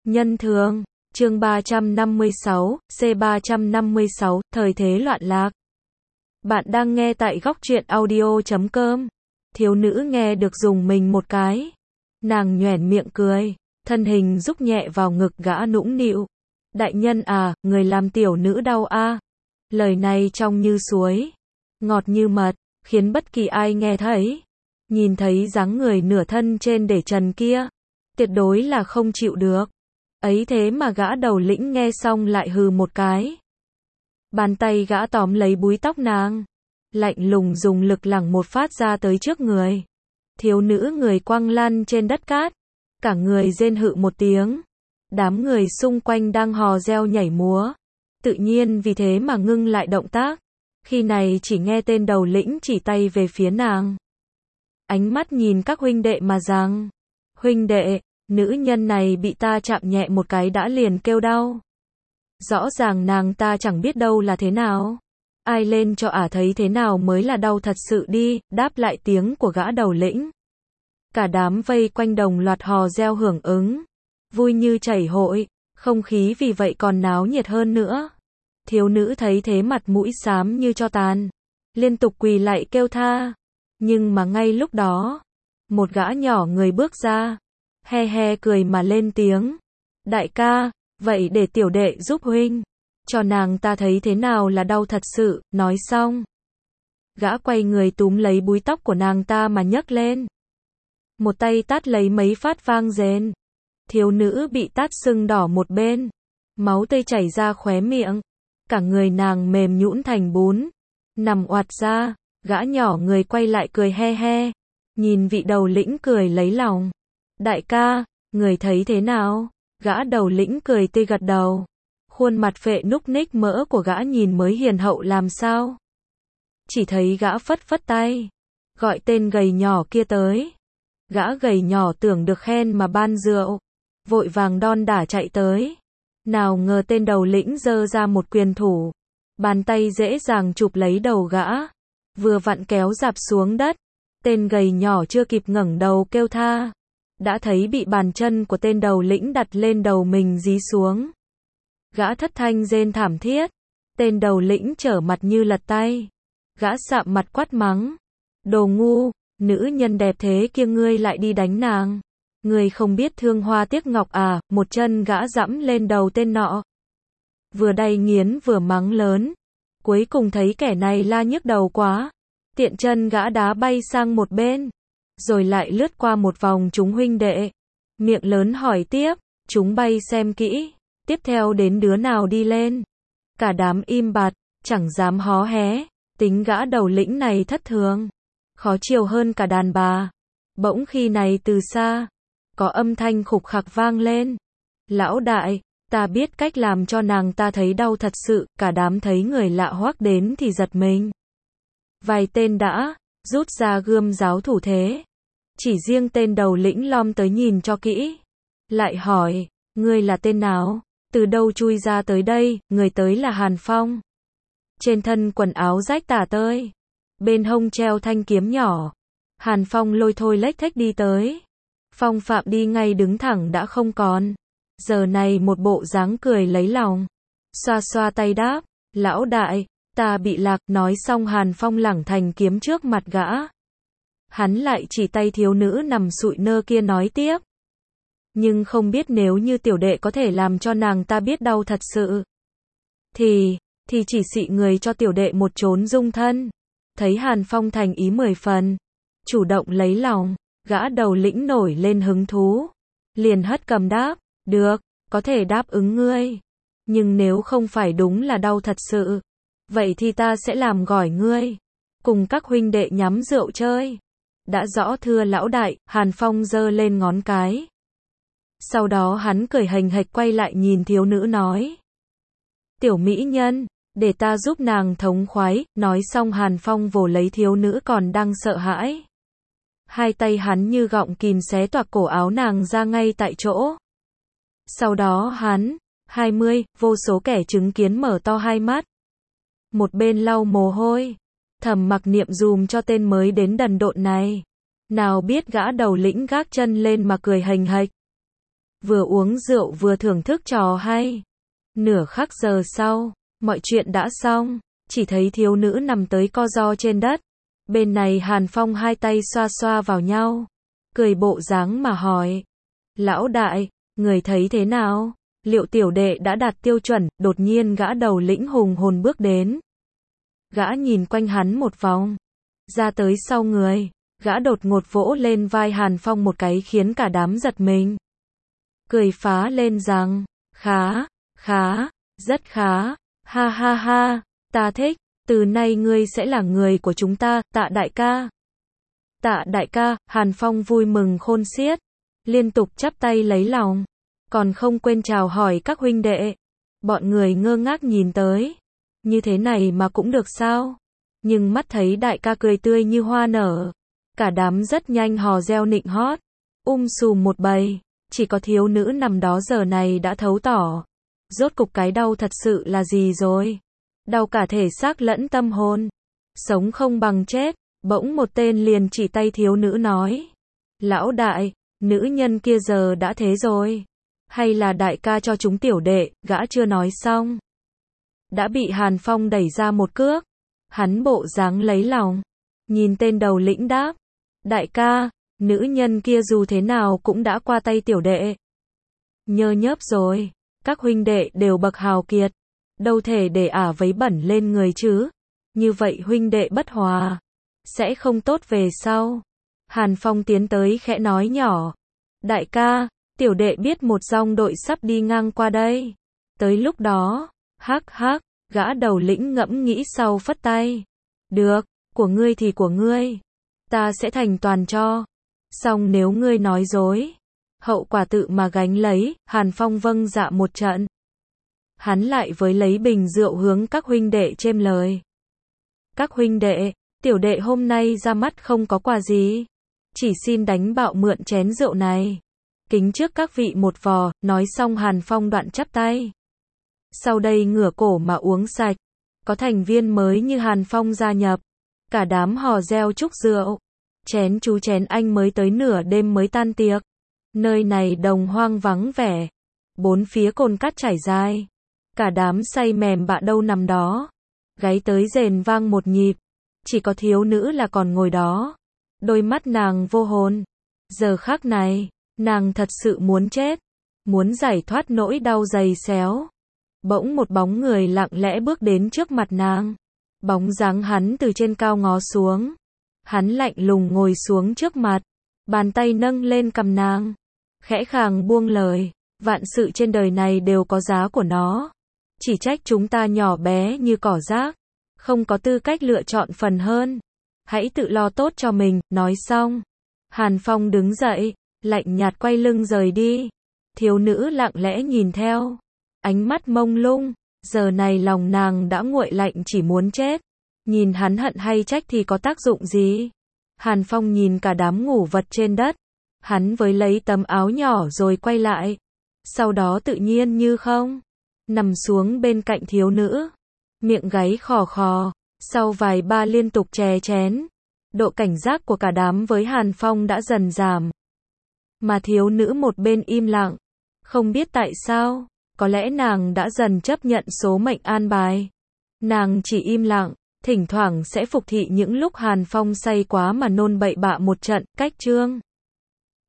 Nhân thường, chương 356, C356, thời thế loạn lạc. Bạn đang nghe tại góc truyện audio.com. Thiếu nữ nghe được dùng mình một cái. Nàng nhoẻn miệng cười, thân hình rúc nhẹ vào ngực gã nũng nịu. Đại nhân à, người làm tiểu nữ đau a. Lời này trong như suối, ngọt như mật, khiến bất kỳ ai nghe thấy, nhìn thấy dáng người nửa thân trên để trần kia, tuyệt đối là không chịu được. Ấy thế mà gã đầu lĩnh nghe xong lại hừ một cái. Bàn tay gã tóm lấy búi tóc nàng, lạnh lùng dùng lực lẳng một phát ra tới trước người. Thiếu nữ người quăng lăn trên đất cát, cả người rên hự một tiếng. Đám người xung quanh đang hò reo nhảy múa, tự nhiên vì thế mà ngưng lại động tác. Khi này chỉ nghe tên đầu lĩnh chỉ tay về phía nàng, ánh mắt nhìn các huynh đệ mà rằng: huynh đệ, nữ nhân này bị ta chạm nhẹ một cái đã liền kêu đau. Rõ ràng nàng ta chẳng biết đâu là thế nào. Ai lên cho ả thấy thế nào mới là đau thật sự đi, đáp lại tiếng của gã đầu lĩnh. Cả đám vây quanh đồng loạt hò reo hưởng ứng, vui như chảy hội, không khí vì vậy còn náo nhiệt hơn nữa. Thiếu nữ thấy thế mặt mũi xám như tro tàn, liên tục quỳ lạy kêu tha. Nhưng mà ngay lúc đó, một gã nhỏ người bước ra, he he cười mà lên tiếng: đại ca, vậy để tiểu đệ giúp huynh, cho nàng ta thấy thế nào là đau thật sự. Nói xong, gã quay người túm lấy búi tóc của nàng ta mà nhấc lên, một tay tát lấy mấy phát vang rền. Thiếu nữ bị tát sưng đỏ một bên, máu tươi chảy ra khóe miệng, cả người nàng mềm nhũn thành bún, nằm oạt ra. Gã nhỏ người quay lại cười he he, nhìn vị đầu lĩnh cười lấy lòng: đại ca, người thấy thế nào? Gã đầu lĩnh cười tươi gật đầu, khuôn mặt phệ núc ních mỡ của gã nhìn mới hiền hậu làm sao. Chỉ thấy gã phất phất tay, gọi tên gầy nhỏ kia tới. Gã gầy nhỏ tưởng được khen mà ban rượu, vội vàng đon đả chạy tới. Nào ngờ tên đầu lĩnh giơ ra một quyền thủ, bàn tay dễ dàng chụp lấy đầu gã, vừa vặn kéo rạp xuống đất. Tên gầy nhỏ chưa kịp ngẩng đầu kêu tha, đã thấy bị bàn chân của tên đầu lĩnh đặt lên đầu mình dí xuống. Gã thất thanh rên thảm thiết, tên đầu lĩnh trở mặt như lật tay. Gã sạm mặt quát mắng: đồ ngu, nữ nhân đẹp thế kia ngươi lại đi đánh nàng, ngươi không biết thương hoa tiếc ngọc à? Một chân gã dẫm lên đầu tên nọ, vừa đay nghiến vừa mắng lớn. Cuối cùng thấy kẻ này la nhức đầu quá, tiện chân gã đá bay sang một bên, rồi lại lướt qua một vòng chúng huynh đệ, miệng lớn hỏi tiếp: chúng bay xem kỹ, tiếp theo đến đứa nào đi lên? Cả đám im bặt, chẳng dám hó hé. Tính gã đầu lĩnh này thất thường, khó chiều hơn cả đàn bà. Bỗng khi này từ xa, có âm thanh khục khặc vang lên: lão đại, ta biết cách làm cho nàng ta thấy đau thật sự. Cả đám thấy người lạ hoắc đến thì giật mình. Vài tên đã rút ra gươm giáo thủ thế. Chỉ riêng tên đầu lĩnh lom tới nhìn cho kỹ, lại hỏi: ngươi là tên nào? Từ đâu chui ra tới đây? Người tới là Hàn Phong. Trên thân quần áo rách tả tơi, bên hông treo thanh kiếm nhỏ. Hàn Phong lôi thôi lếch thếch đi tới. Phong phạm đi ngay đứng thẳng đã không còn, giờ này một bộ dáng cười lấy lòng, xoa xoa tay đáp: lão đại, ta bị lạc. Nói xong Hàn Phong lẳng thành kiếm trước mặt gã. Hắn lại chỉ tay thiếu nữ nằm sụi nơ kia nói tiếp: nhưng không biết nếu như tiểu đệ có thể làm cho nàng ta biết đau thật sự, thì chỉ xị người cho tiểu đệ một chốn dung thân. Thấy Hàn Phong thành ý 10 phần, chủ động lấy lòng, gã đầu lĩnh nổi lên hứng thú, liền hất cầm đáp: được, có thể đáp ứng ngươi, nhưng nếu không phải đúng là đau thật sự, vậy thì ta sẽ làm gỏi ngươi, cùng các huynh đệ nhắm rượu chơi. Đã rõ thưa lão đại. Hàn Phong giơ lên ngón cái. Sau đó hắn cười hềnh hệch quay lại nhìn thiếu nữ nói: tiểu mỹ nhân, để ta giúp nàng thống khoái. Nói xong Hàn Phong vồ lấy thiếu nữ còn đang sợ hãi. Hai tay hắn như gọng kìm xé toạc cổ áo nàng ra ngay tại chỗ. Sau đó hắn, 20, vô số kẻ chứng kiến mở to hai mắt. Một bên lau mồ hôi, thầm mặc niệm dùm cho tên mới đến đần độn này. Nào biết gã đầu lĩnh gác chân lên mà cười hềnh hệch. vừa uống rượu vừa thưởng thức trò hay. Nửa khắc giờ sau, mọi chuyện đã xong, chỉ thấy thiếu nữ nằm tới co ro trên đất. Bên này Hàn Phong hai tay xoa xoa vào nhau, cười bộ dáng mà hỏi. Lão đại, người thấy thế nào? Liệu tiểu đệ đã đạt tiêu chuẩn? Đột nhiên gã đầu lĩnh hùng hồn bước đến. Gã nhìn quanh hắn một vòng, ra tới sau người, gã đột ngột vỗ lên vai Hàn Phong một cái khiến cả đám giật mình. Cười phá lên rằng, khá, rất khá, ha ha ha, ta thích, từ nay ngươi sẽ là người của chúng ta, Tạ đại ca. Tạ đại ca, Hàn Phong vui mừng khôn xiết, liên tục chắp tay lấy lòng, còn không quên chào hỏi các huynh đệ. Bọn người ngơ ngác nhìn tới, như thế này mà cũng được sao? Nhưng mắt thấy đại ca cười tươi như hoa nở, cả đám rất nhanh hò reo nịnh hót, sùm một bầy, chỉ có thiếu nữ nằm đó giờ này đã thấu tỏ. Rốt cục cái đau thật sự là gì rồi? Đau cả thể xác lẫn tâm hồn. Sống không bằng chết. Bỗng một tên liền chỉ tay thiếu nữ nói. Lão đại, nữ nhân kia giờ đã thế rồi. Hay là đại ca cho chúng tiểu đệ, gã chưa nói xong. Đã bị Hàn Phong đẩy ra một cước. Hắn bộ dáng lấy lòng. Nhìn tên đầu lĩnh đáp. Đại ca, nữ nhân kia dù thế nào cũng đã qua tay tiểu đệ. Nhơ nhớp rồi. Các huynh đệ đều bậc hào kiệt. Đâu thể để ả vấy bẩn lên người chứ. Như vậy huynh đệ bất hòa. Sẽ không tốt về sau. Hàn Phong tiến tới khẽ nói nhỏ. Đại ca, tiểu đệ biết một dòng đội sắp đi ngang qua đây. Tới lúc đó, hắc, gã đầu lĩnh ngẫm nghĩ sau phất tay. Được, của ngươi thì của ngươi. Ta sẽ thành toàn cho. Xong nếu ngươi nói dối, hậu quả tự mà gánh lấy. Hàn Phong vâng dạ một trận. Hắn lại với lấy bình rượu hướng các huynh đệ chêm lời. Các huynh đệ, tiểu đệ hôm nay ra mắt không có quà gì. Chỉ xin đánh bạo mượn chén rượu này. Kính trước các vị một vò, nói xong Hàn Phong đoạn chắp tay. Sau đây ngửa cổ mà uống sạch. Có thành viên mới như Hàn Phong gia nhập. Cả đám hò reo chúc rượu. Chén chú chén anh mới tới nửa đêm mới tan tiệc. Nơi này đồng hoang vắng vẻ. Bốn phía cồn cát trải dài. Cả đám say mềm bạ đâu nằm đó. Gáy tới rền vang một nhịp. Chỉ có thiếu nữ là còn ngồi đó. Đôi mắt nàng vô hồn. Giờ khắc này, nàng thật sự muốn chết. Muốn giải thoát nỗi đau dày xéo. Bỗng một bóng người lặng lẽ bước đến trước mặt nàng. Bóng dáng hắn từ trên cao ngó xuống. Hắn lạnh lùng ngồi xuống trước mặt. Bàn tay nâng lên cằm nàng. Khẽ khàng buông lời. Vạn sự trên đời này đều có giá của nó. Chỉ trách chúng ta nhỏ bé như cỏ rác. Không có tư cách lựa chọn phần hơn. Hãy tự lo tốt cho mình. Nói xong, Hàn Phong đứng dậy, lạnh nhạt quay lưng rời đi. Thiếu nữ lặng lẽ nhìn theo. Ánh mắt mông lung. Giờ này lòng nàng đã nguội lạnh chỉ muốn chết. Nhìn hắn hận hay trách thì có tác dụng gì? Hàn Phong nhìn cả đám ngủ vật trên đất. Hắn với lấy tấm áo nhỏ rồi quay lại. Sau đó tự nhiên như không. Nằm xuống bên cạnh thiếu nữ. Miệng gáy khò khò. Sau vài ba liên tục chè chén. Độ cảnh giác của cả đám với Hàn Phong đã dần giảm. Mà thiếu nữ một bên im lặng. Không biết tại sao. Có lẽ nàng đã dần chấp nhận số mệnh an bài. Nàng chỉ im lặng. Thỉnh thoảng sẽ phục thị những lúc Hàn Phong say quá mà nôn bậy bạ một trận. Cách chương